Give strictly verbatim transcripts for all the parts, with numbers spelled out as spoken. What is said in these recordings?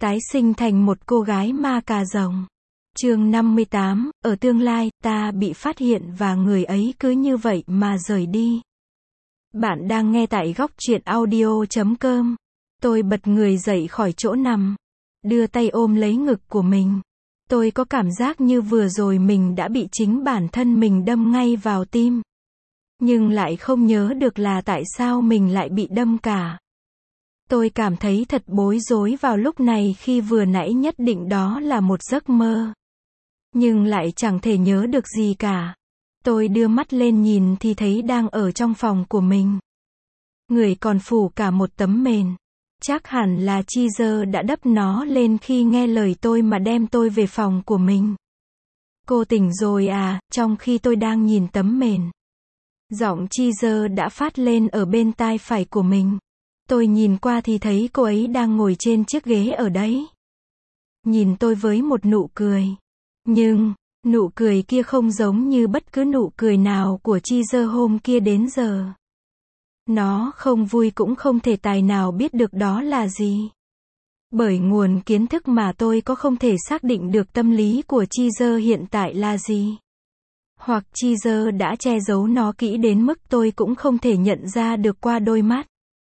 Tái sinh thành một cô gái ma cà rồng. Chương năm mươi tám, ở tương lai, ta bị phát hiện và người ấy cứ như vậy mà rời đi. Bạn đang nghe tại góc truyện audio chấm com. Tôi bật người dậy khỏi chỗ nằm, đưa tay ôm lấy ngực của mình. Tôi có cảm giác như vừa rồi mình đã bị chính bản thân mình đâm ngay vào tim. Nhưng lại không nhớ được là tại sao mình lại bị đâm cả. Tôi cảm thấy thật bối rối vào lúc này khi vừa nãy nhất định đó là một giấc mơ. Nhưng lại chẳng thể nhớ được gì cả. Tôi đưa mắt lên nhìn thì thấy đang ở trong phòng của mình. Người còn phủ cả một tấm mền. Chắc hẳn là Cheezer đã đắp nó lên khi nghe lời tôi mà đem tôi về phòng của mình. Cô tỉnh rồi à, trong khi tôi đang nhìn tấm mền. Giọng Cheezer đã phát lên ở bên tai phải của mình. Tôi nhìn qua thì thấy cô ấy đang ngồi trên chiếc ghế ở đấy. Nhìn tôi với một nụ cười. Nhưng, nụ cười kia không giống như bất cứ nụ cười nào của Cheezer hôm kia đến giờ. Nó không vui cũng không thể tài nào biết được đó là gì. Bởi nguồn kiến thức mà tôi có không thể xác định được tâm lý của Cheezer hiện tại là gì. Hoặc Cheezer đã che giấu nó kỹ đến mức tôi cũng không thể nhận ra được qua đôi mắt.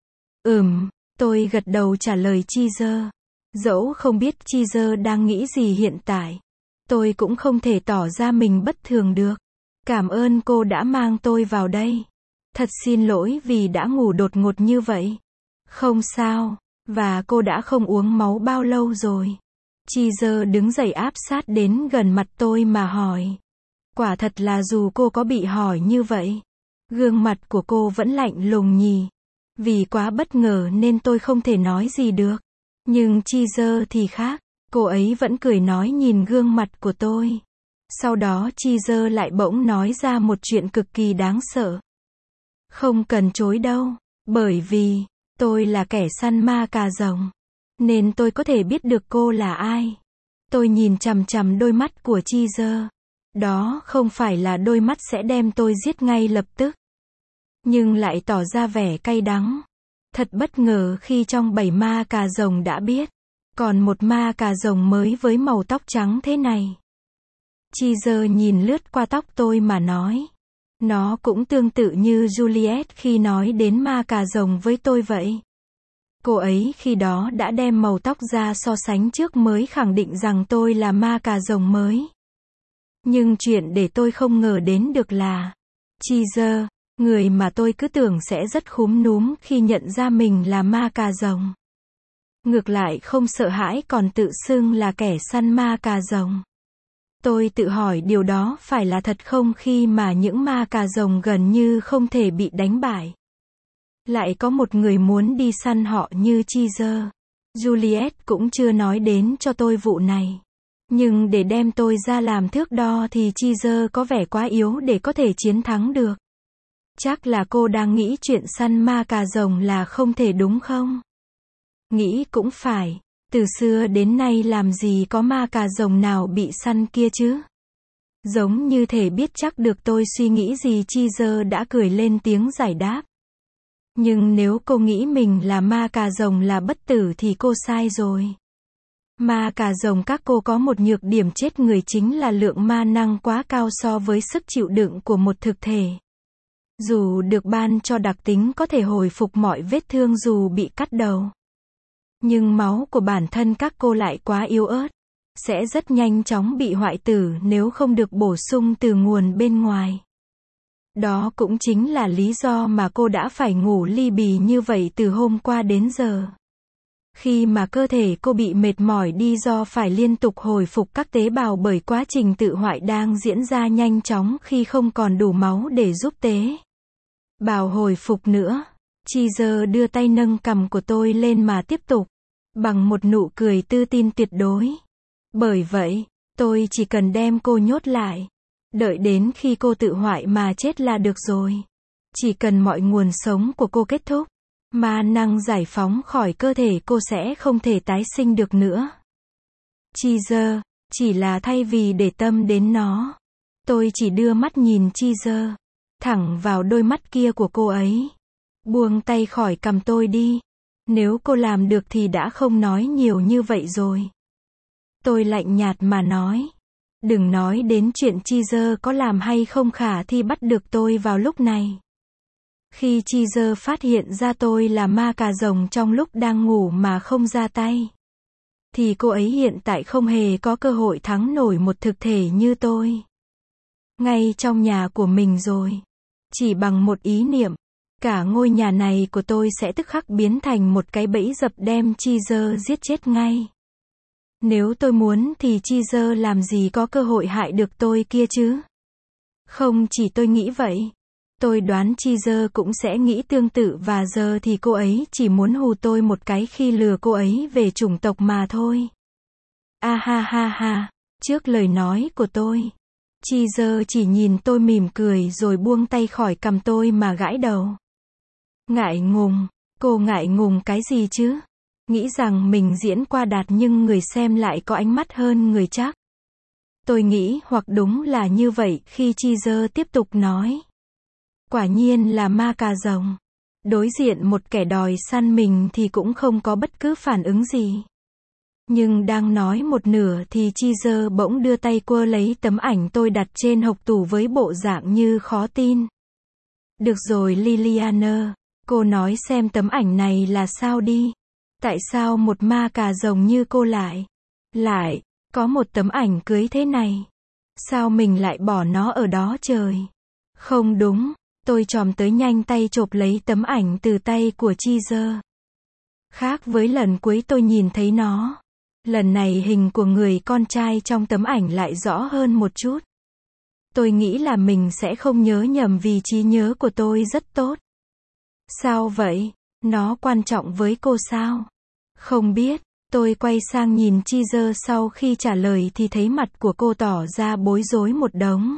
Ừm, tôi gật đầu trả lời Cheezer. Dẫu không biết Cheezer đang nghĩ gì hiện tại, tôi cũng không thể tỏ ra mình bất thường được. Cảm ơn cô đã mang tôi vào đây. Thật xin lỗi vì đã ngủ đột ngột như vậy. Không sao, và cô đã không uống máu bao lâu rồi? Cheezer đứng dậy áp sát đến gần mặt tôi mà hỏi. Quả thật là dù cô có bị hỏi như vậy, gương mặt của cô vẫn lạnh lùng nhì. Vì quá bất ngờ nên tôi không thể nói gì được. Nhưng Cheezer thì khác, cô ấy vẫn cười nói nhìn gương mặt của tôi. Sau đó Cheezer lại bỗng nói ra một chuyện cực kỳ đáng sợ. Không cần chối đâu, bởi vì, tôi là kẻ săn ma cà rồng. Nên tôi có thể biết được cô là ai. Tôi nhìn chằm chằm đôi mắt của Cheezer. Đó không phải là đôi mắt sẽ đem tôi giết ngay lập tức. Nhưng lại tỏ ra vẻ cay đắng. Thật bất ngờ khi trong bảy ma cà rồng đã biết. Còn một ma cà rồng mới với màu tóc trắng thế này. Cheezer nhìn lướt qua tóc tôi mà nói. Nó cũng tương tự như Juliet khi nói đến ma cà rồng với tôi vậy. Cô ấy khi đó đã đem màu tóc ra so sánh trước mới khẳng định rằng tôi là ma cà rồng mới. Nhưng chuyện để tôi không ngờ đến được là Cheezer, người mà tôi cứ tưởng sẽ rất khúm núm khi nhận ra mình là ma cà rồng. Ngược lại không sợ hãi còn tự xưng là kẻ săn ma cà rồng. Tôi tự hỏi điều đó phải là thật không khi mà những ma cà rồng gần như không thể bị đánh bại. Lại có một người muốn đi săn họ như Cheezer. Juliet cũng chưa nói đến cho tôi vụ này. Nhưng để đem tôi ra làm thước đo thì Cheezer có vẻ quá yếu để có thể chiến thắng được. Chắc là cô đang nghĩ chuyện săn ma cà rồng là không thể đúng không? Nghĩ cũng phải. Từ xưa đến nay làm gì có ma cà rồng nào bị săn kia chứ? Giống như thể biết chắc được tôi suy nghĩ gì Cheezer đã cười lên tiếng giải đáp. Nhưng nếu cô nghĩ mình là ma cà rồng là bất tử thì cô sai rồi. Ma cà rồng các cô có một nhược điểm chết người chính là lượng ma năng quá cao so với sức chịu đựng của một thực thể. Dù được ban cho đặc tính có thể hồi phục mọi vết thương dù bị cắt đầu. Nhưng máu của bản thân các cô lại quá yếu ớt. Sẽ rất nhanh chóng bị hoại tử nếu không được bổ sung từ nguồn bên ngoài. Đó cũng chính là lý do mà cô đã phải ngủ li bì như vậy từ hôm qua đến giờ. Khi mà cơ thể cô bị mệt mỏi đi do phải liên tục hồi phục các tế bào bởi quá trình tự hoại đang diễn ra nhanh chóng khi không còn đủ máu để giúp tế bào hồi phục nữa. Cheezer đưa tay nâng cằm của tôi lên mà tiếp tục. Bằng một nụ cười tự tin tuyệt đối. Bởi vậy, tôi chỉ cần đem cô nhốt lại. Đợi đến khi cô tự hoại mà chết là được rồi. Chỉ cần mọi nguồn sống của cô kết thúc. Ma năng giải phóng khỏi cơ thể cô sẽ không thể tái sinh được nữa. Cheezer, chỉ là thay vì để tâm đến nó. Tôi chỉ đưa mắt nhìn Cheezer. Thẳng vào đôi mắt kia của cô ấy. Buông tay khỏi cằm tôi đi. Nếu cô làm được thì đã không nói nhiều như vậy rồi. Tôi lạnh nhạt mà nói. Đừng nói đến chuyện Cheezer có làm hay không khả thi bắt được tôi vào lúc này. Khi Cheezer phát hiện ra tôi là ma cà rồng trong lúc đang ngủ mà không ra tay, thì cô ấy hiện tại không hề có cơ hội thắng nổi một thực thể như tôi. Ngay trong nhà của mình rồi. Chỉ bằng một ý niệm, cả ngôi nhà này của tôi sẽ tức khắc biến thành một cái bẫy dập đem Cheezer giết chết ngay. Nếu tôi muốn thì Cheezer làm gì có cơ hội hại được tôi kia chứ? Không chỉ tôi nghĩ vậy. Tôi đoán Cheezer cũng sẽ nghĩ tương tự và giờ thì cô ấy chỉ muốn hù tôi một cái khi lừa cô ấy về chủng tộc mà thôi. A ha ha ha, trước lời nói của tôi, Cheezer chỉ nhìn tôi mỉm cười rồi buông tay khỏi cằm tôi mà gãi đầu. Ngại ngùng, cô ngại ngùng cái gì chứ? Nghĩ rằng mình diễn qua đạt nhưng người xem lại có ánh mắt hơn người chắc. Tôi nghĩ hoặc đúng là như vậy khi Cheezer tiếp tục nói. Quả nhiên là ma cà rồng. Đối diện một kẻ đòi săn mình thì cũng không có bất cứ phản ứng gì. Nhưng đang nói một nửa thì Cheezer bỗng đưa tay quơ lấy tấm ảnh tôi đặt trên hộc tủ với bộ dạng như khó tin. Được rồi Liliana, cô nói xem tấm ảnh này là sao đi. Tại sao một ma cà rồng như cô lại, lại, có một tấm ảnh cưới thế này? Sao mình lại bỏ nó ở đó trời? Không đúng, tôi chồm tới nhanh tay chộp lấy tấm ảnh từ tay của Cheezer. Khác với lần cuối tôi nhìn thấy nó. Lần này hình của người con trai trong tấm ảnh lại rõ hơn một chút. Tôi nghĩ là mình sẽ không nhớ nhầm vì trí nhớ của tôi rất tốt. Sao vậy? Nó quan trọng với cô sao? Không biết. Tôi quay sang nhìn Cheezer sau khi trả lời thì thấy mặt của cô tỏ ra bối rối một đống.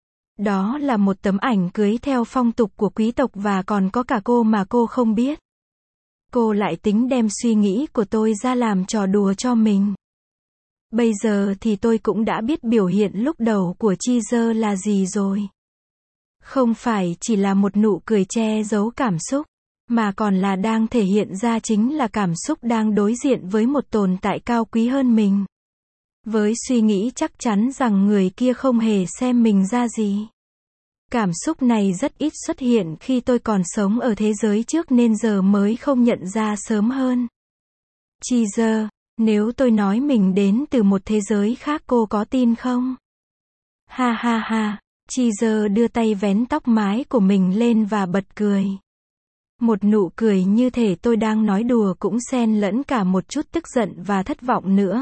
Đó là một tấm ảnh cưới theo phong tục của quý tộc và còn có cả cô mà cô không biết. Cô lại tính đem suy nghĩ của tôi ra làm trò đùa cho mình. Bây giờ thì tôi cũng đã biết biểu hiện lúc đầu của Cheezer là gì rồi. Không phải chỉ là một nụ cười che giấu cảm xúc, mà còn là đang thể hiện ra chính là cảm xúc đang đối diện với một tồn tại cao quý hơn mình. Với suy nghĩ chắc chắn rằng người kia không hề xem mình ra gì. Cảm xúc này rất ít xuất hiện khi tôi còn sống ở thế giới trước nên giờ mới không nhận ra sớm hơn. Cheezer, nếu tôi nói mình đến từ một thế giới khác cô có tin không? Ha ha ha, Cheezer đưa tay vén tóc mái của mình lên và bật cười. Một nụ cười như thể tôi đang nói đùa cũng xen lẫn cả một chút tức giận và thất vọng nữa.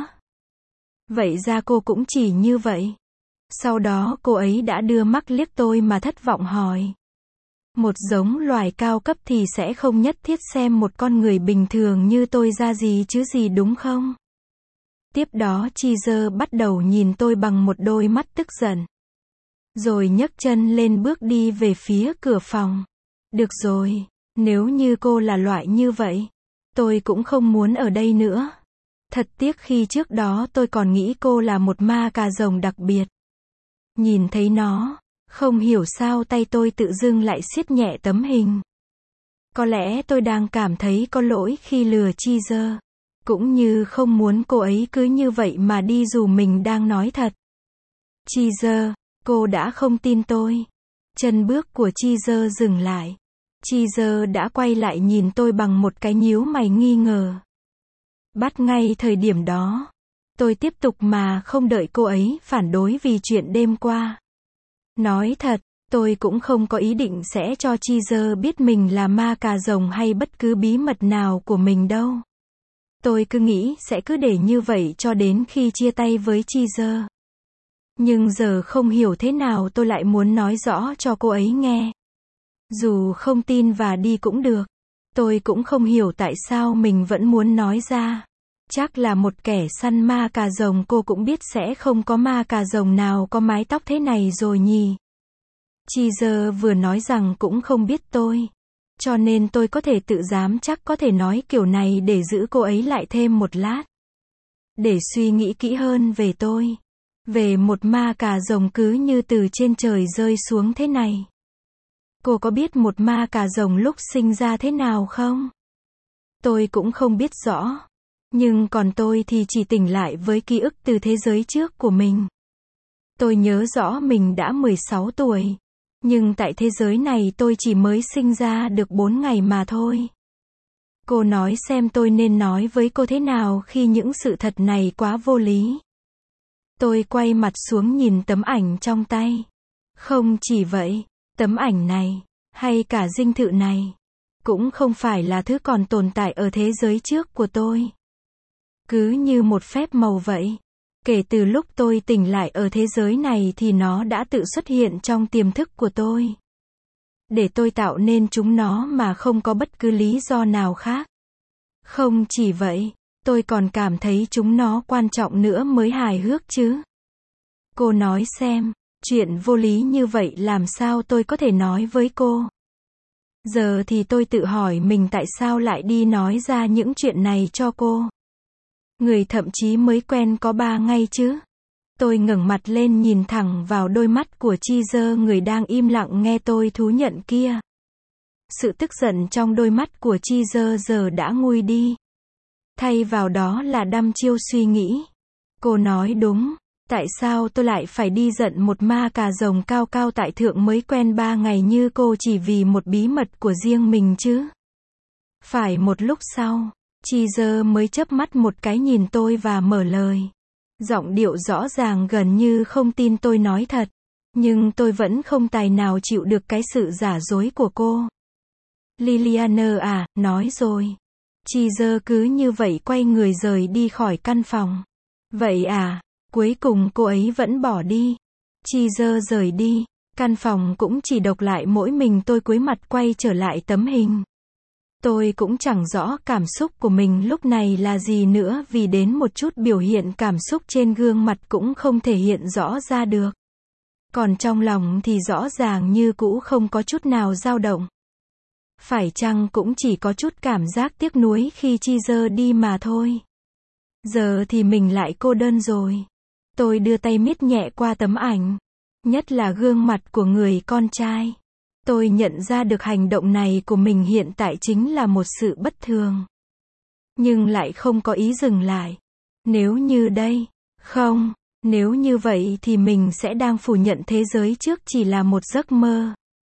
Vậy ra cô cũng chỉ như vậy. Sau đó cô ấy đã đưa mắt liếc tôi mà thất vọng hỏi. Một giống loài cao cấp thì sẽ không nhất thiết xem một con người bình thường như tôi ra gì chứ gì đúng không? Tiếp đó Cheezer bắt đầu nhìn tôi bằng một đôi mắt tức giận. Rồi nhấc chân lên bước đi về phía cửa phòng. Được rồi, nếu như cô là loại như vậy, tôi cũng không muốn ở đây nữa. Thật tiếc khi trước đó tôi còn nghĩ cô là một ma cà rồng đặc biệt. Nhìn thấy nó, không hiểu sao tay tôi tự dưng lại siết nhẹ tấm hình. Có lẽ tôi đang cảm thấy có lỗi khi lừa Cheezer, cũng như không muốn cô ấy cứ như vậy mà đi dù mình đang nói thật. Cheezer, cô đã không tin tôi. Chân bước của Cheezer dừng lại. Cheezer đã quay lại nhìn tôi bằng một cái nhíu mày nghi ngờ. Bắt ngay thời điểm đó, tôi tiếp tục mà không đợi cô ấy phản đối vì chuyện đêm qua. Nói thật, tôi cũng không có ý định sẽ cho Cheezer biết mình là ma cà rồng hay bất cứ bí mật nào của mình đâu. Tôi cứ nghĩ sẽ cứ để như vậy cho đến khi chia tay với Cheezer. Nhưng giờ không hiểu thế nào tôi lại muốn nói rõ cho cô ấy nghe. Dù không tin và đi cũng được. Tôi cũng không hiểu tại sao mình vẫn muốn nói ra. Chắc là một kẻ săn ma cà rồng cô cũng biết sẽ không có ma cà rồng nào có mái tóc thế này rồi nhỉ. Cheezer vừa nói rằng cũng không biết tôi. Cho nên tôi có thể tự dám chắc có thể nói kiểu này để giữ cô ấy lại thêm một lát. Để suy nghĩ kỹ hơn về tôi. Về một ma cà rồng cứ như từ trên trời rơi xuống thế này. Cô có biết một ma cà rồng lúc sinh ra thế nào không? Tôi cũng không biết rõ. Nhưng còn tôi thì chỉ tỉnh lại với ký ức từ thế giới trước của mình. Tôi nhớ rõ mình đã mười sáu tuổi. Nhưng tại thế giới này tôi chỉ mới sinh ra được bốn ngày mà thôi. Cô nói xem tôi nên nói với cô thế nào khi những sự thật này quá vô lý. Tôi quay mặt xuống nhìn tấm ảnh trong tay. Không chỉ vậy, tấm ảnh này, hay cả dinh thự này, cũng không phải là thứ còn tồn tại ở thế giới trước của tôi. Cứ như một phép màu vậy. Kể từ lúc tôi tỉnh lại ở thế giới này thì nó đã tự xuất hiện trong tiềm thức của tôi. Để tôi tạo nên chúng nó mà không có bất cứ lý do nào khác. Không chỉ vậy, tôi còn cảm thấy chúng nó quan trọng nữa mới hài hước chứ. Cô nói xem, chuyện vô lý như vậy làm sao tôi có thể nói với cô? Giờ thì tôi tự hỏi mình tại sao lại đi nói ra những chuyện này cho cô. Người thậm chí mới quen có ba ngày chứ. Tôi ngẩng mặt lên nhìn thẳng vào đôi mắt của Cheezer, người đang im lặng nghe tôi thú nhận kia. Sự tức giận trong đôi mắt của Cheezer giờ đã nguôi đi. Thay vào đó là đăm chiêu suy nghĩ. Cô nói đúng. Tại sao tôi lại phải đi giận một ma cà rồng cao cao tại thượng mới quen ba ngày như cô chỉ vì một bí mật của riêng mình chứ? Phải một lúc sau, Cheezer mới chớp mắt một cái nhìn tôi và mở lời. Giọng điệu rõ ràng gần như không tin tôi nói thật. Nhưng tôi vẫn không tài nào chịu được cái sự giả dối của cô. Liliana à, nói rồi. Cheezer cứ như vậy quay người rời đi khỏi căn phòng. Vậy à, cuối cùng cô ấy vẫn bỏ đi. Cheezer rời đi, căn phòng cũng chỉ độc lại mỗi mình tôi, cúi mặt quay trở lại tấm hình. Tôi cũng chẳng rõ cảm xúc của mình lúc này là gì nữa, vì đến một chút biểu hiện cảm xúc trên gương mặt cũng không thể hiện rõ ra được. Còn trong lòng thì rõ ràng như cũ không có chút nào dao động. Phải chăng cũng chỉ có chút cảm giác tiếc nuối khi Cheezer đi mà thôi. Giờ thì mình lại cô đơn rồi. Tôi đưa tay miết nhẹ qua tấm ảnh. Nhất là gương mặt của người con trai. Tôi nhận ra được hành động này của mình hiện tại chính là một sự bất thường. Nhưng lại không có ý dừng lại. Nếu như đây, không, nếu như vậy thì mình sẽ đang phủ nhận thế giới trước chỉ là một giấc mơ.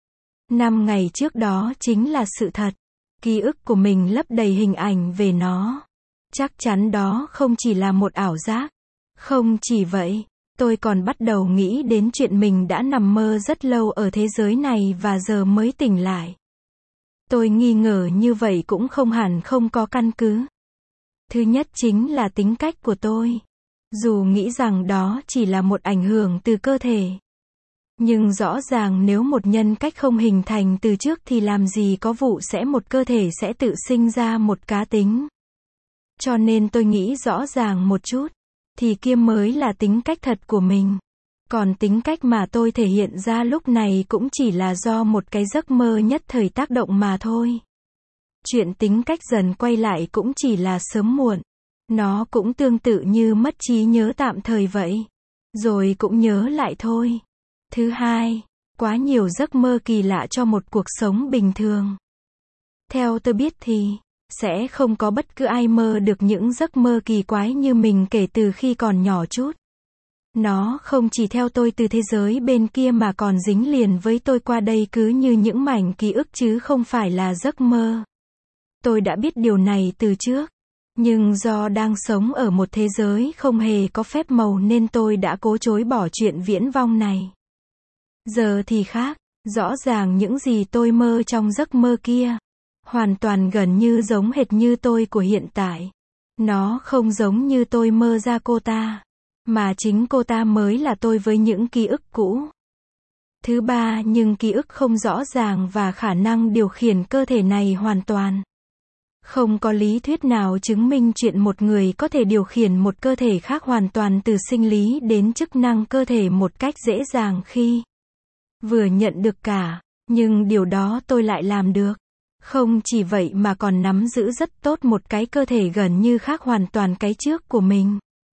Năm ngày trước đó chính là sự thật. Ký ức của mình lấp đầy hình ảnh về nó. Chắc chắn đó không chỉ là một ảo giác. Không chỉ vậy, tôi còn bắt đầu nghĩ đến chuyện mình đã nằm mơ rất lâu ở thế giới này và giờ mới tỉnh lại. Tôi nghi ngờ như vậy cũng không hẳn không có căn cứ. Thứ nhất chính là tính cách của tôi. Dù nghĩ rằng đó chỉ là một ảnh hưởng từ cơ thể. Nhưng rõ ràng nếu một nhân cách không hình thành từ trước thì làm gì có vụ sẽ một cơ thể sẽ tự sinh ra một cá tính. Cho nên tôi nghĩ rõ ràng một chút. Thì kia mới là tính cách thật của mình. Còn tính cách mà tôi thể hiện ra lúc này cũng chỉ là do một cái giấc mơ nhất thời tác động mà thôi. Chuyện tính cách dần quay lại cũng chỉ là sớm muộn. Nó cũng tương tự như mất trí nhớ tạm thời vậy. Rồi cũng nhớ lại thôi. Thứ hai, quá nhiều giấc mơ kỳ lạ cho một cuộc sống bình thường. Theo tôi biết thì sẽ không có bất cứ ai mơ được những giấc mơ kỳ quái như mình kể từ khi còn nhỏ chút. Nó không chỉ theo tôi từ thế giới bên kia mà còn dính liền với tôi qua đây cứ như những mảnh ký ức chứ không phải là giấc mơ. Tôi đã biết điều này từ trước. Nhưng do đang sống ở một thế giới không hề có phép màu nên tôi đã cố chối bỏ chuyện viễn vong này. Giờ thì khác, rõ ràng những gì tôi mơ trong giấc mơ kia hoàn toàn gần như giống hệt như tôi của hiện tại. Nó không giống như tôi mơ ra cô ta, mà chính cô ta mới là tôi với những ký ức cũ. Thứ ba, nhưng ký ức không rõ ràng và khả năng điều khiển cơ thể này hoàn toàn. Không có lý thuyết nào chứng minh chuyện một người có thể điều khiển một cơ thể khác hoàn toàn từ sinh lý đến chức năng cơ thể một cách dễ dàng khi vừa nhận được cả, nhưng điều đó tôi lại làm được. Không chỉ vậy mà còn nắm giữ rất tốt một cái cơ thể gần như khác hoàn toàn cái trước của mình.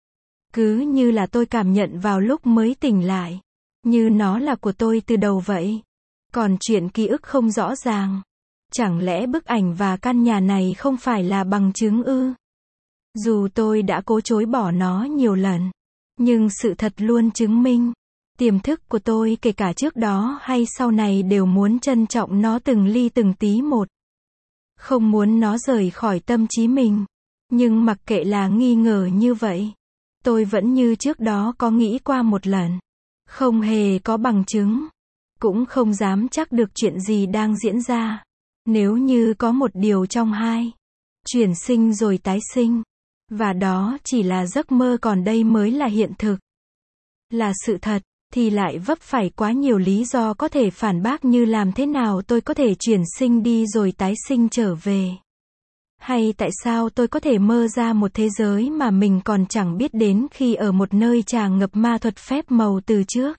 Cứ như là tôi cảm nhận vào lúc mới tỉnh lại. Như nó là của tôi từ đầu vậy. Còn chuyện ký ức không rõ ràng. Chẳng lẽ bức ảnh và căn nhà này không phải là bằng chứng ư? Dù tôi đã cố chối bỏ nó nhiều lần, nhưng sự thật luôn chứng minh, tiềm thức của tôi kể cả trước đó hay sau này đều muốn trân trọng nó từng ly từng tí một. Không muốn nó rời khỏi tâm trí mình. Nhưng mặc kệ là nghi ngờ như vậy, tôi vẫn như trước đó có nghĩ qua một lần. Không hề có bằng chứng. Cũng không dám chắc được chuyện gì đang diễn ra. Nếu như có một điều trong hai, chuyển sinh rồi tái sinh, và đó chỉ là giấc mơ còn đây mới là hiện thực, là sự thật, thì lại vấp phải quá nhiều lý do có thể phản bác như làm thế nào tôi có thể chuyển sinh đi rồi tái sinh trở về. Hay tại sao tôi có thể mơ ra một thế giới mà mình còn chẳng biết đến khi ở một nơi tràn ngập ma thuật phép màu từ trước.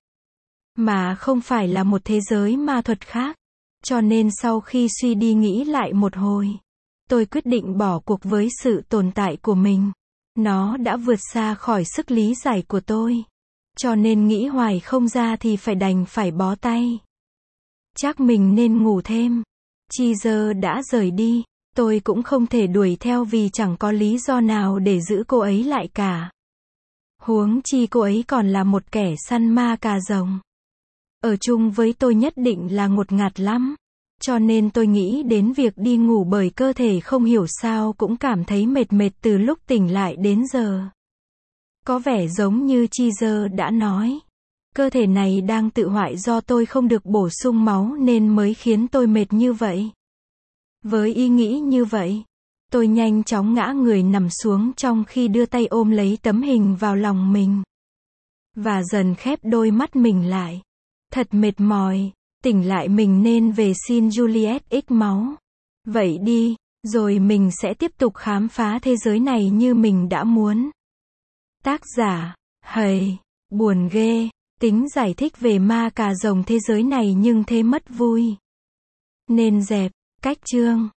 Mà không phải là một thế giới ma thuật khác. Cho nên sau khi suy đi nghĩ lại một hồi, tôi quyết định bỏ cuộc với sự tồn tại của mình. Nó đã vượt xa khỏi sức lý giải của tôi. Cho nên nghĩ hoài không ra thì phải đành phải bó tay. Chắc mình nên ngủ thêm. Cheezer đã rời đi. Tôi cũng không thể đuổi theo vì chẳng có lý do nào để giữ cô ấy lại cả. Huống chi cô ấy còn là một kẻ săn ma cà rồng. Ở chung với tôi nhất định là ngột ngạt lắm. Cho nên tôi nghĩ đến việc đi ngủ bởi cơ thể không hiểu sao cũng cảm thấy mệt mệt từ lúc tỉnh lại đến giờ. Có vẻ giống như Cheezer đã nói. Cơ thể này đang tự hoại do tôi không được bổ sung máu nên mới khiến tôi mệt như vậy. Với ý nghĩ như vậy, tôi nhanh chóng ngã người nằm xuống trong khi đưa tay ôm lấy tấm hình vào lòng mình. Và dần khép đôi mắt mình lại. Thật mệt mỏi, tỉnh lại mình nên về xin Juliet ít máu. Vậy đi, rồi mình sẽ tiếp tục khám phá thế giới này như mình đã muốn. Tác giả, hầy, buồn ghê, tính giải thích về ma cà rồng thế giới này nhưng thế mất vui. Nên dẹp, cách chương.